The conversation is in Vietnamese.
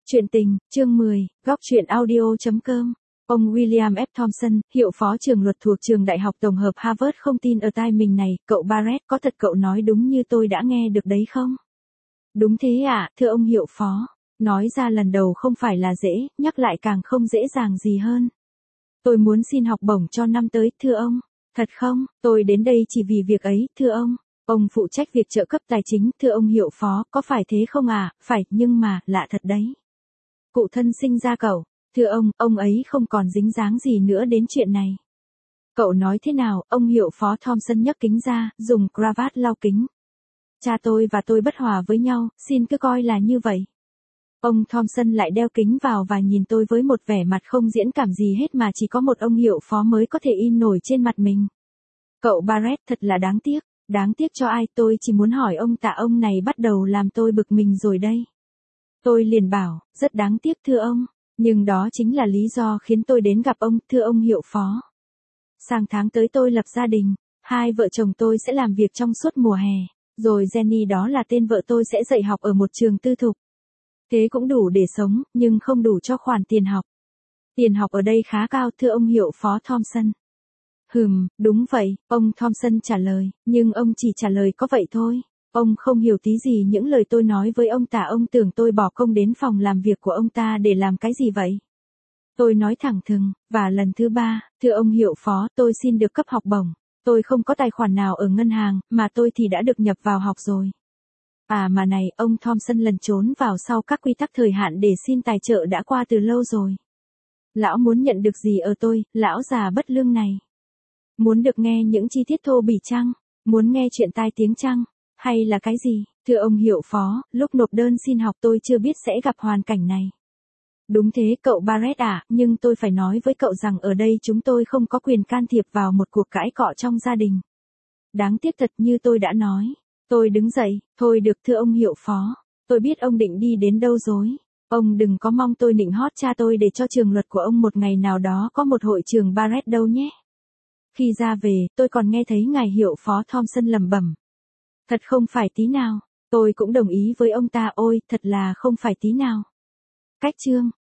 Chuyện tình, chương 10, góc truyện audio.com. Ông William F. Thompson, hiệu phó trường luật thuộc trường Đại học Tổng hợp Harvard không tin ở tai mình này, cậu Barrett, có thật cậu nói đúng như tôi đã nghe được đấy không? Đúng thế ạ, thưa ông hiệu phó. Nói ra lần đầu không phải là dễ, nhắc lại càng không dễ dàng gì hơn. Tôi muốn xin học bổng cho năm tới, thưa ông. Thật không, tôi đến đây chỉ vì việc ấy, thưa ông. Ông phụ trách việc trợ cấp tài chính, thưa ông hiệu phó, có phải thế không à? Phải, nhưng mà, lạ thật đấy. Cụ thân sinh ra cậu, thưa ông ấy không còn dính dáng gì nữa đến chuyện này. Cậu nói thế nào? Ông hiệu phó Thompson nhấc kính ra, dùng cravat lau kính. Cha tôi và tôi bất hòa với nhau, xin cứ coi là như vậy. Ông Thompson lại đeo kính vào và nhìn tôi với một vẻ mặt không diễn cảm gì hết mà chỉ có một ông hiệu phó mới có thể in nổi trên mặt mình. Cậu Barrett thật là đáng tiếc. Đáng tiếc cho ai? Tôi chỉ muốn hỏi ông ông này bắt đầu làm tôi bực mình rồi đây. Tôi liền bảo, rất đáng tiếc thưa ông, nhưng đó chính là lý do khiến tôi đến gặp ông, thưa ông hiệu phó. Sang tháng tới tôi lập gia đình, hai vợ chồng tôi sẽ làm việc trong suốt mùa hè, rồi Jenny đó là tên vợ tôi sẽ dạy học ở một trường tư thục. Thế cũng đủ để sống, nhưng không đủ cho khoản tiền học. Tiền học ở đây khá cao thưa ông hiệu phó Thompson. Đúng vậy, ông Thompson trả lời, nhưng ông chỉ trả lời có vậy thôi. Ông không hiểu tí gì những lời tôi nói với ông ông tưởng tôi bỏ công đến phòng làm việc của ông ta để làm cái gì vậy? Tôi nói thẳng thừng, và lần thứ ba, thưa ông hiệu phó, tôi xin được cấp học bổng. Tôi không có tài khoản nào ở ngân hàng, mà tôi thì đã được nhập vào học rồi. À mà này, ông Thompson lẩn trốn vào sau các quy tắc thời hạn để xin tài trợ đã qua từ lâu rồi. Lão muốn nhận được gì ở tôi, lão già bất lương này? Muốn được nghe những chi tiết thô bỉ chăng? Muốn nghe chuyện tai tiếng chăng? Hay là cái gì? Thưa ông hiệu phó, lúc nộp đơn xin học tôi chưa biết sẽ gặp hoàn cảnh này. Đúng thế cậu Barrett à, nhưng tôi phải nói với cậu rằng ở đây chúng tôi không có quyền can thiệp vào một cuộc cãi cọ trong gia đình. Đáng tiếc thật như tôi đã nói. Tôi đứng dậy, thôi được thưa ông hiệu phó. Tôi biết ông định đi đến đâu rồi. Ông đừng có mong tôi nịnh hót cha tôi để cho trường luật của ông một ngày nào đó có một hội trường Barrett đâu nhé. Khi ra về, tôi còn nghe thấy ngài hiệu phó Thompson lẩm bẩm. Thật không phải tí nào. Tôi cũng đồng ý với ông ta, ôi, thật là không phải tí nào. Cách chương